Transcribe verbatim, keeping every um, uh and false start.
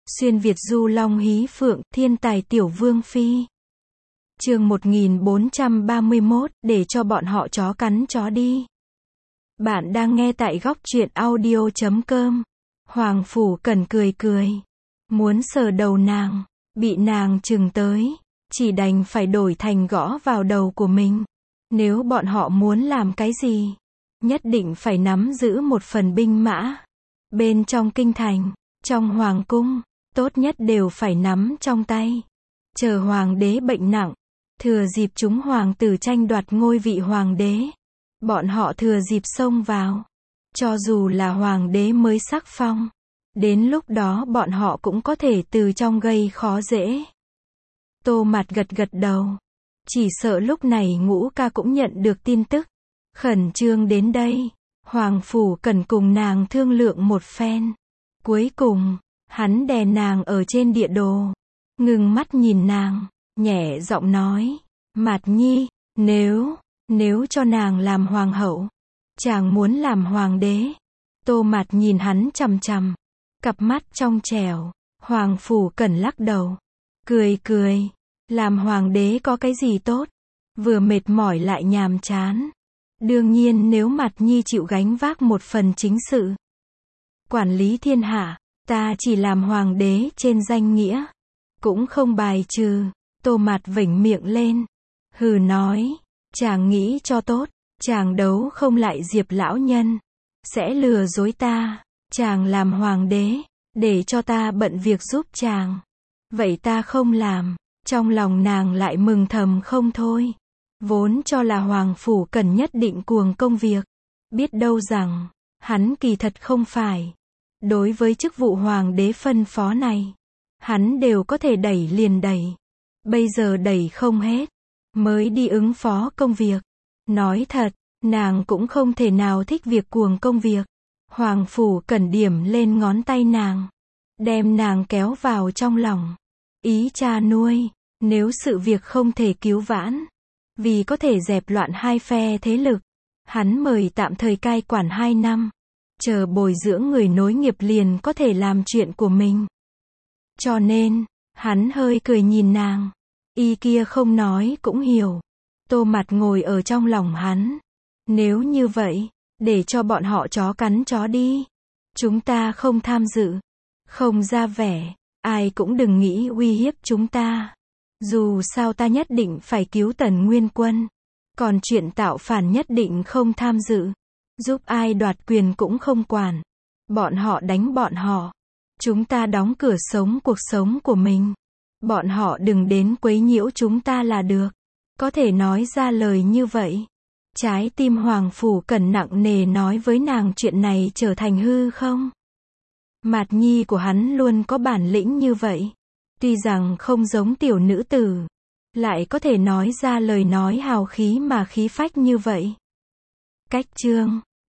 Xuyên Việt du long hí phượng, thiên tài tiểu vương phi. Chương một nghìn bốn trăm ba mươi mốt, để cho bọn họ chó cắn chó đi. Bạn đang nghe tại góc truyện audio chấm com. Hoàng Phủ Cẩn cười cười. Muốn sờ đầu nàng, bị nàng chừng tới, chỉ đành phải đổi thành gõ vào đầu của mình. Nếu bọn họ muốn làm cái gì, nhất định phải nắm giữ một phần binh mã. Bên trong kinh thành, trong hoàng cung, tốt nhất đều phải nắm trong tay. Chờ hoàng đế bệnh nặng, thừa dịp chúng hoàng tử tranh đoạt ngôi vị hoàng đế, bọn họ thừa dịp xông vào. Cho dù là hoàng đế mới sắc phong, đến lúc đó bọn họ cũng có thể từ trong gây khó dễ. Tô Mạt gật gật đầu. Chỉ sợ lúc này Ngũ Ca cũng nhận được tin tức, khẩn trương đến đây. Hoàng Phủ Cẩn cùng nàng thương lượng một phen. Cuối cùng, hắn đè nàng ở trên địa đồ, ngừng mắt nhìn nàng, nhẹ giọng nói, Mạt Nhi, nếu, nếu cho nàng làm hoàng hậu, chàng muốn làm hoàng đế. Tô Mạt nhìn hắn chằm chằm, cặp mắt trong trẻo. Hoàng Phủ Cẩn lắc đầu, cười cười, làm hoàng đế có cái gì tốt, vừa mệt mỏi lại nhàm chán. Đương nhiên nếu Mạt Nhi chịu gánh vác một phần chính sự, quản lý thiên hạ, ta chỉ làm hoàng đế trên danh nghĩa, cũng không bài trừ. Tô Mạt vểnh miệng lên, hừ nói, chàng nghĩ cho tốt, chàng đấu không lại Diệp lão nhân, sẽ lừa dối ta. Chàng làm hoàng đế, để cho ta bận việc giúp chàng, vậy ta không làm. Trong lòng nàng lại mừng thầm không thôi. Vốn cho là Hoàng Phủ Cẩn nhất định cuồng công việc, biết đâu rằng, hắn kỳ thật không phải. Đối với chức vụ hoàng đế phân phó này, hắn đều có thể đẩy liền đẩy. Bây giờ đẩy không hết, mới đi ứng phó công việc. Nói thật, nàng cũng không thể nào thích việc cuồng công việc. Hoàng Phủ Cẩn điểm lên ngón tay nàng, đem nàng kéo vào trong lòng. Ý cha nuôi, nếu sự việc không thể cứu vãn, vì có thể dẹp loạn hai phe thế lực, hắn mời tạm thời cai quản hai năm, chờ bồi dưỡng người nối nghiệp liền có thể làm chuyện của mình. Cho nên, hắn hơi cười nhìn nàng, y kia không nói cũng hiểu. Tô Mạt ngồi ở trong lòng hắn. Nếu như vậy, để cho bọn họ chó cắn chó đi. Chúng ta không tham dự, không ra vẻ, ai cũng đừng nghĩ uy hiếp chúng ta. Dù sao ta nhất định phải cứu Tần Nguyên Quân, còn chuyện tạo phản nhất định không tham dự, giúp ai đoạt quyền cũng không quản. Bọn họ đánh bọn họ, chúng ta đóng cửa sống cuộc sống của mình. Bọn họ đừng đến quấy nhiễu chúng ta là được. Có thể nói ra lời như vậy, trái tim Hoàng Phủ Cẩn nặng nề nói với nàng chuyện này trở thành hư không. Mạt Nhi của hắn luôn có bản lĩnh như vậy. Tuy rằng không giống tiểu nữ tử, lại có thể nói ra lời nói hào khí mà khí phách như vậy. Cách chương